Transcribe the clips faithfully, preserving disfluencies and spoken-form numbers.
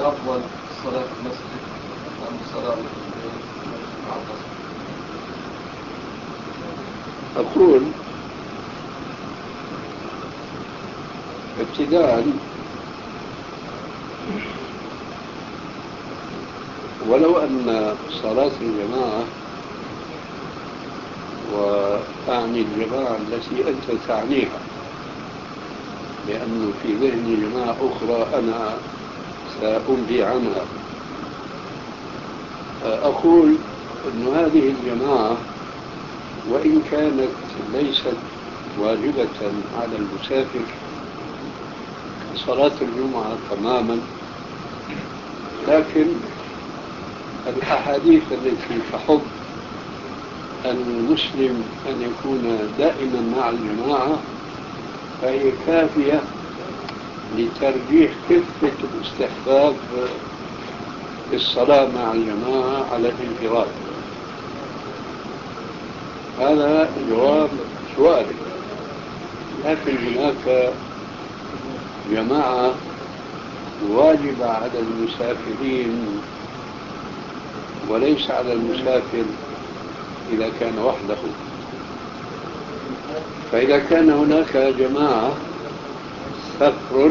الأفضل الصلاة في المسجد أم الصلاة في البيت مع القصر؟ أقول ابتداء ولو أن صلاة الجماعة، وأعني الجماعة التي أنت تعنيها، لأنه في ذهني جماعة أخرى أنا سأنبي عنها، أقول أن هذه الجماعة وإن كانت ليست واجبة على المسافر كصلاة الجمعة تماما، لكن الأحاديث التي تحض المسلم أن يكون دائما مع الجماعة فهي كافية لترجيح كفة الاستحباب في الصلاة مع الجماعة على الانفراد. هذا جواب سؤالي. لكن هناك جماعة واجبة على المسافرين وليس على المسافر إذا كان وحده. فإذا كان هناك جماعة سفر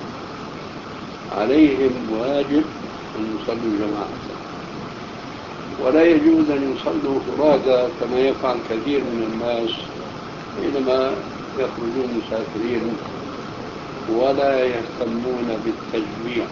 عليهم واجب أن يصلوا جماعة، ولا يجوز أن يصلوا فرادى كما يفعل كثير من الناس حينما يخرجون مسافرين ولا يهتمون بالتجميع،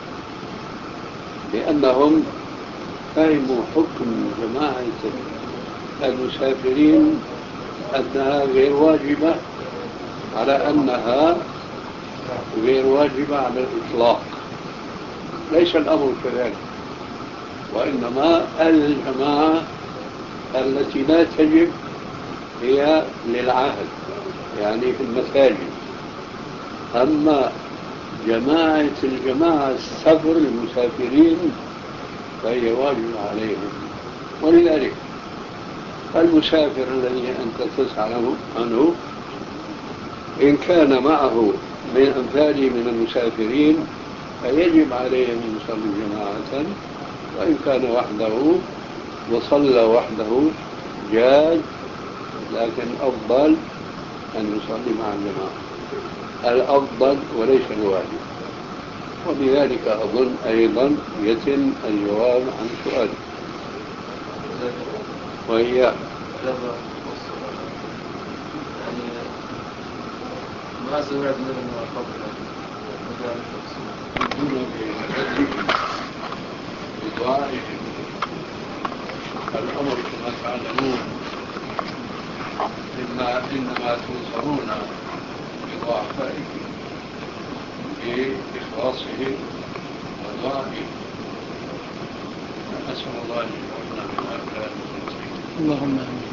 لأنهم فهموا حكم جماعة المسافرين أنها غير واجبة، على أنها غير واجبة على الإطلاق. ليس الأمر كذلك، وإنما الجماعة التي لا تجب هي للعهد، يعني في المساجد. أما جماعة الجماعة السفر المسافرين فهي واجب عليهم. ولذلك المسافر الذي أنت تسأل عنه إن كان معه من أمثاله من المسافرين فيجب عليه أن يصلي جماعة، وإن كان وحده وصلى وحده جاز، لكن الأفضل أن يصلي مع الجماعة، الأفضل وليس الواجب. وبذلك أظن أيضا يتم الجواب عن سؤالك، وهي يعني ما سمعت منه قبل بدعائهم الأمر كما تعلمون إنما إنما تنصرون بضعفائكم بإخلاصهم ودعائهم. أسأل الله أن يجعلنا من هؤلاء المخلصين. اللهم آمين.